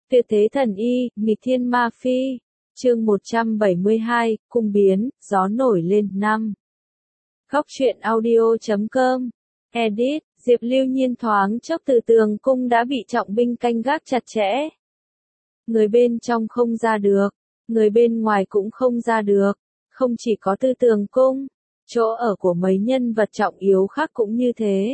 Tuyệt thế thần y, nghịch thiên ma phi. Chương 172, cung biến, gió nổi lên năm. Góc truyện audio.com. Edit, Diệp Lưu Nhiên thoáng chốc từ tường cung đã bị trọng binh canh gác chặt chẽ. Người bên trong không ra được, người bên ngoài cũng không ra được. Không chỉ có tư tường cung, chỗ ở của mấy nhân vật trọng yếu khác cũng như thế.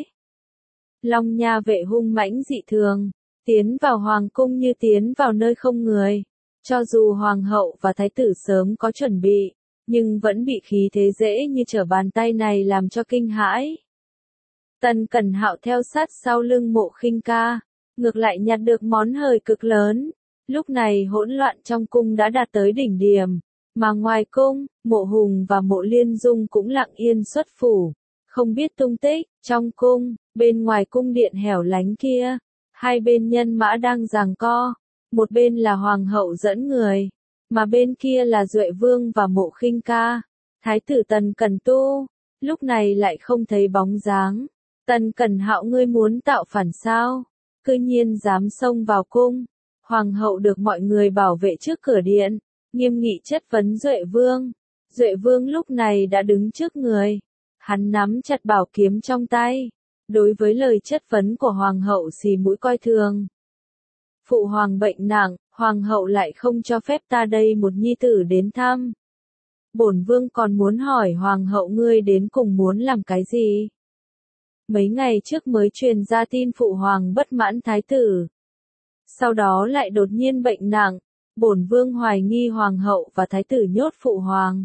Long Nha vệ hung mãnh dị thường, tiến vào hoàng cung như tiến vào nơi không người. Cho dù hoàng hậu và thái tử sớm có chuẩn bị, nhưng vẫn bị khí thế dễ như trở bàn tay này làm cho kinh hãi. Tần Cẩn Hạo theo sát sau lưng Mộ Khinh Ca, ngược lại nhặt được món hời cực lớn. Lúc này hỗn loạn trong cung đã đạt tới đỉnh điểm, mà ngoài cung, Mộ Hùng và Mộ Liên Dung cũng lặng yên xuất phủ, không biết tung tích. Trong cung, bên ngoài cung điện hẻo lánh kia, hai bên nhân mã đang giằng co, một bên là hoàng hậu dẫn người, mà bên kia là Duệ Vương và Mộ Khinh Ca. Thái tử Tần Cẩn Tu, lúc này lại không thấy bóng dáng. Tần Cẩn Hạo, ngươi muốn tạo phản sao? Cư nhiên dám xông vào cung. Hoàng hậu được mọi người bảo vệ trước cửa điện, nghiêm nghị chất vấn Duệ Vương. Duệ Vương lúc này đã đứng trước người, hắn nắm chặt bảo kiếm trong tay. Đối với lời chất vấn của hoàng hậu xì mũi coi thường. Phụ hoàng bệnh nặng, hoàng hậu lại không cho phép ta đây một nhi tử đến thăm. Bổn vương còn muốn hỏi hoàng hậu, ngươi đến cùng muốn làm cái gì? Mấy ngày trước mới truyền ra tin phụ hoàng bất mãn thái tử, sau đó lại đột nhiên bệnh nặng. Bổn vương hoài nghi hoàng hậu và thái tử nhốt phụ hoàng,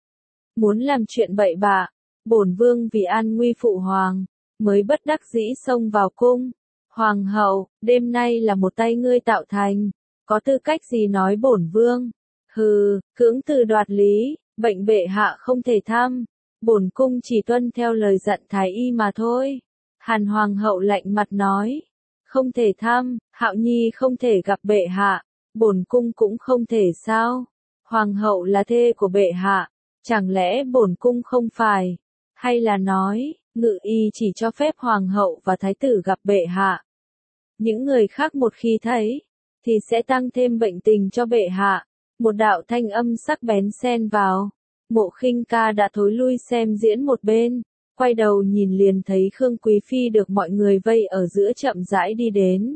muốn làm chuyện bậy bạ. Bổn vương vì an nguy phụ hoàng, mới bất đắc dĩ xông vào cung. Hoàng hậu, đêm nay là một tay ngươi tạo thành, có tư cách gì nói bổn vương? Hừ, cưỡng từ đoạt lý, bệnh bệ hạ không thể thăm. Bổn cung chỉ tuân theo lời dặn thái y mà thôi. Hàn hoàng hậu lạnh mặt nói, không thể thăm, Hạo nhi không thể gặp bệ hạ, bổn cung cũng không thể sao? Hoàng hậu là thê của bệ hạ, chẳng lẽ bổn cung không phải? Hay là nói, ngự y chỉ cho phép hoàng hậu và thái tử gặp bệ hạ? Những người khác một khi thấy, thì sẽ tăng thêm bệnh tình cho bệ hạ. Một đạo thanh âm sắc bén xen vào. Mộ Khinh Ca đã thối lui xem diễn một bên, quay đầu nhìn liền thấy Khương Quý Phi được mọi người vây ở giữa chậm rãi đi đến.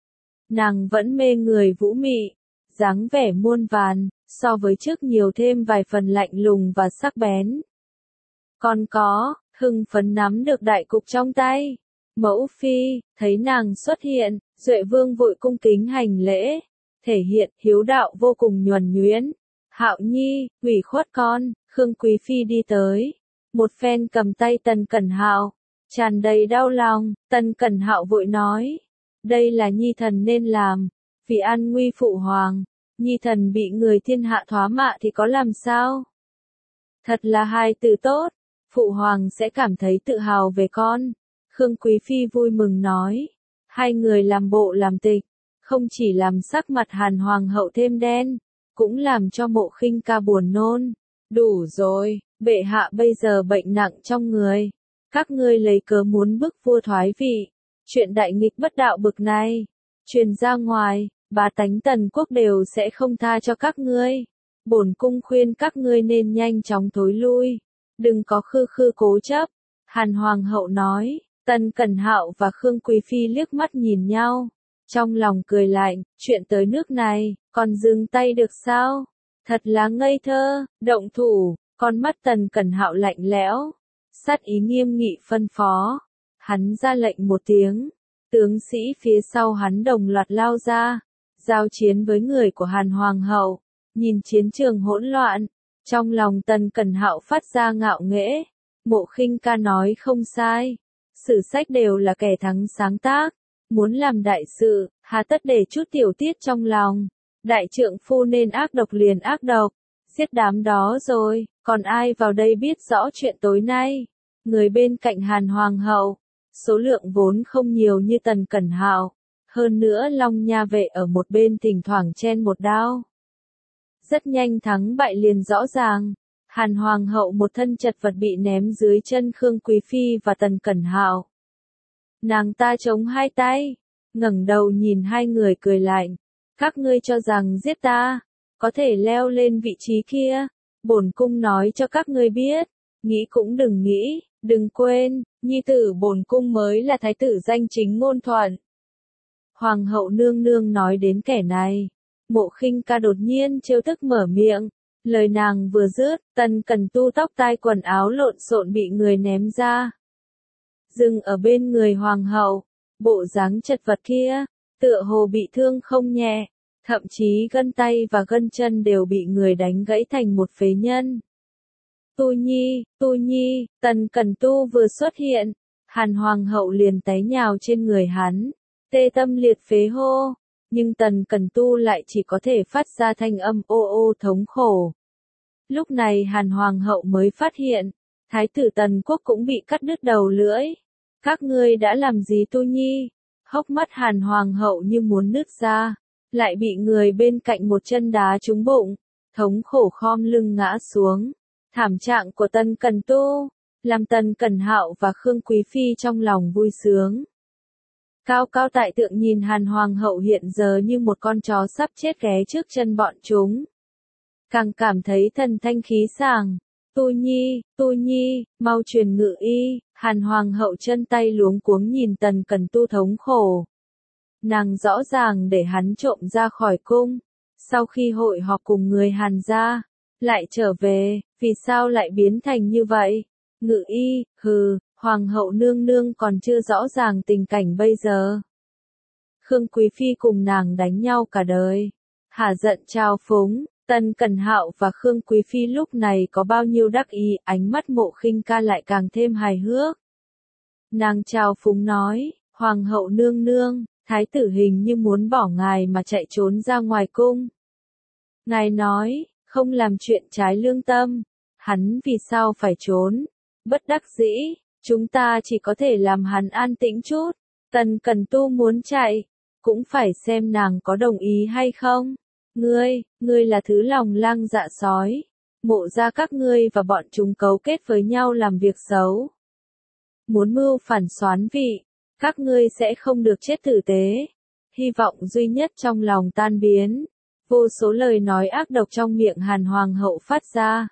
Nàng vẫn mê người vũ mị, dáng vẻ muôn vàn, so với trước nhiều thêm vài phần lạnh lùng và sắc bén. Còn có, hưng phấn nắm được đại cục trong tay. Mẫu phi, thấy nàng xuất hiện, Duệ Vương vội cung kính hành lễ, thể hiện hiếu đạo vô cùng nhuần nhuyễn. Hạo nhi, ủy khuất con. Khương Quý Phi đi tới, một phen cầm tay Tần Cẩn Hạo, tràn đầy đau lòng. Tần Cẩn Hạo vội nói, đây là nhi thần nên làm, vì an nguy phụ hoàng. Nhi thần bị người thiên hạ thoá mạ thì có làm sao? Thật là hai từ tốt, phụ hoàng sẽ cảm thấy tự hào về con. Khương Quý Phi vui mừng nói. Hai người làm bộ làm tịch, không chỉ làm sắc mặt Hàn hoàng hậu thêm đen, cũng làm cho Mộ Khinh Ca buồn nôn. Đủ rồi, bệ hạ bây giờ bệnh nặng trong người, các ngươi lấy cớ muốn bức vua thoái vị, chuyện đại nghịch bất đạo bực này truyền ra ngoài, bá tánh Tần quốc đều sẽ không tha cho các ngươi. Bổn cung khuyên các ngươi nên nhanh chóng thối lui, đừng có khư khư cố chấp. Hàn hoàng hậu nói. Tần Cẩn Hạo và Khương Quý Phi liếc mắt nhìn nhau, trong lòng cười lạnh, chuyện tới nước này, còn dừng tay được sao? Thật là ngây thơ, động thủ. Con mắt Tần Cẩn Hạo lạnh lẽo, sát ý nghiêm nghị phân phó. Hắn ra lệnh một tiếng, tướng sĩ phía sau hắn đồng loạt lao ra, giao chiến với người của Hàn hoàng hậu. Nhìn chiến trường hỗn loạn, trong lòng Tần Cẩn Hạo phát ra ngạo nghễ. Mộ Khinh Ca nói không sai, sử sách đều là kẻ thắng sáng tác, muốn làm đại sự, hà tất để chút tiểu tiết trong lòng. Đại trượng phu nên ác độc liền ác độc, giết đám đó rồi, còn ai vào đây biết rõ chuyện tối nay? Người bên cạnh Hàn hoàng hậu, số lượng vốn không nhiều như Tần Cẩn Hạo, hơn nữa Long Nha vệ ở một bên thỉnh thoảng chen một đao. Rất nhanh thắng bại liền rõ ràng. Hàn hoàng hậu một thân chật vật bị ném dưới chân Khương Quý Phi và Tần Cẩn Hạo. Nàng ta chống hai tay, ngẩng đầu nhìn hai người cười lạnh. Các ngươi cho rằng giết ta, có thể leo lên vị trí kia. Bổn cung nói cho các ngươi biết, nghĩ cũng đừng nghĩ, đừng quên, nhi tử bổn cung mới là thái tử danh chính ngôn thuận. Hoàng hậu nương nương nói đến kẻ này, Mộ Khinh Ca đột nhiên trêu tức mở miệng, lời nàng vừa dứt, Tần Cẩn Tu tóc tai quần áo lộn xộn bị người ném ra. Dừng ở bên người hoàng hậu, bộ dáng chật vật kia, tựa hồ bị thương không nhẹ, thậm chí gân tay và gân chân đều bị người đánh gãy thành một phế nhân. Tu Nhi, Tần Cẩn Tu vừa xuất hiện, Hàn hoàng hậu liền té nhào trên người hắn, tê tâm liệt phế hô, nhưng Tần Cẩn Tu lại chỉ có thể phát ra thanh âm ô ô thống khổ. Lúc này Hàn hoàng hậu mới phát hiện, thái tử Tần Quốc cũng bị cắt đứt đầu lưỡi. Các ngươi đã làm gì Tu Nhi? Hốc mắt Hàn hoàng hậu như muốn nứt ra, lại bị người bên cạnh một chân đá trúng bụng, thống khổ khom lưng ngã xuống. Thảm trạng của Tần Cẩn Tu, làm Tần Cẩn Hạo và Khương Quý Phi trong lòng vui sướng. Cao cao tại tượng nhìn Hàn hoàng hậu hiện giờ như một con chó sắp chết ghé trước chân bọn chúng. Càng cảm thấy thần thanh khí sảng. Tu Nhi, mau truyền ngự y. Hàn hoàng hậu chân tay luống cuống nhìn Tần Cẩn Tu thống khổ. Nàng rõ ràng để hắn trộm ra khỏi cung. Sau khi hội họp cùng người Hàn gia, lại trở về, vì sao lại biến thành như vậy? Ngự y, hoàng hậu nương nương còn chưa rõ ràng tình cảnh bây giờ. Khương Quý Phi cùng nàng đánh nhau cả đời. Hả giận trao phúng, Tần Cẩn Hạo và Khương Quý Phi lúc này có bao nhiêu đắc ý, ánh mắt Mộ Khinh Ca lại càng thêm hài hước. Nàng trao phúng nói, hoàng hậu nương nương, thái tử hình như muốn bỏ ngài mà chạy trốn ra ngoài cung. Ngài nói, không làm chuyện trái lương tâm, hắn vì sao phải trốn? Bất đắc dĩ, chúng ta chỉ có thể làm hắn an tĩnh chút. Tần Cẩn Tu muốn chạy, cũng phải xem nàng có đồng ý hay không. Ngươi là thứ lòng lang dạ sói. Mộ ra các ngươi và bọn chúng cấu kết với nhau làm việc xấu. Muốn mưu phản soán vị, các ngươi sẽ không được chết tử tế. Hy vọng duy nhất trong lòng tan biến. Vô số lời nói ác độc trong miệng Hàn hoàng hậu phát ra.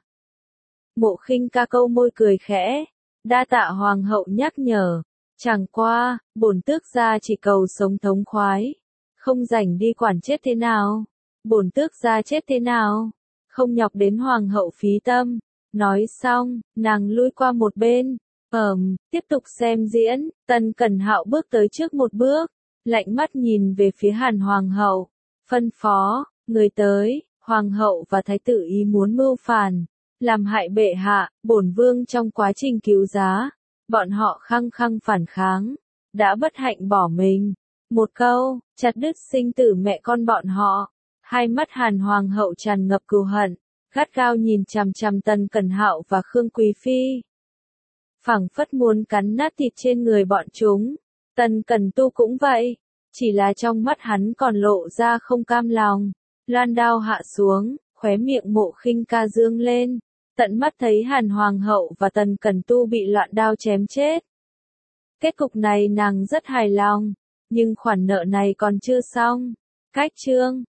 Mộ Khinh Ca câu môi cười khẽ, đa tạ hoàng hậu nhắc nhở, chẳng qua, bổn tước gia chỉ cầu sống thống khoái, không rảnh đi quản chết thế nào, bổn tước gia chết thế nào, không nhọc đến hoàng hậu phí tâm. Nói xong, nàng lui qua một bên, tiếp tục xem diễn. Tần Cẩn Hạo bước tới trước một bước, lạnh mắt nhìn về phía Hàn hoàng hậu, phân phó, người tới, hoàng hậu và thái tử ý muốn mưu phản, làm hại bệ hạ, bổn vương trong quá trình cứu giá, bọn họ khăng khăng phản kháng, đã bất hạnh bỏ mình. Một câu, chặt đứt sinh tử mẹ con bọn họ. Hai mắt Hàn hoàng hậu tràn ngập cừu hận, gắt gao nhìn chằm chằm Tần Cẩn Hạo và Khương Quý Phi. Phảng phất muốn cắn nát thịt trên người bọn chúng. Tần Cẩn Tu cũng vậy, chỉ là trong mắt hắn còn lộ ra không cam lòng. Loan đao hạ xuống, khóe miệng Mộ Khinh Ca dương lên, tận mắt thấy Hàn hoàng hậu và Tần Cẩn Tu bị loạn đao chém chết. Kết cục này nàng rất hài lòng, nhưng khoản nợ này còn chưa xong. Cách chương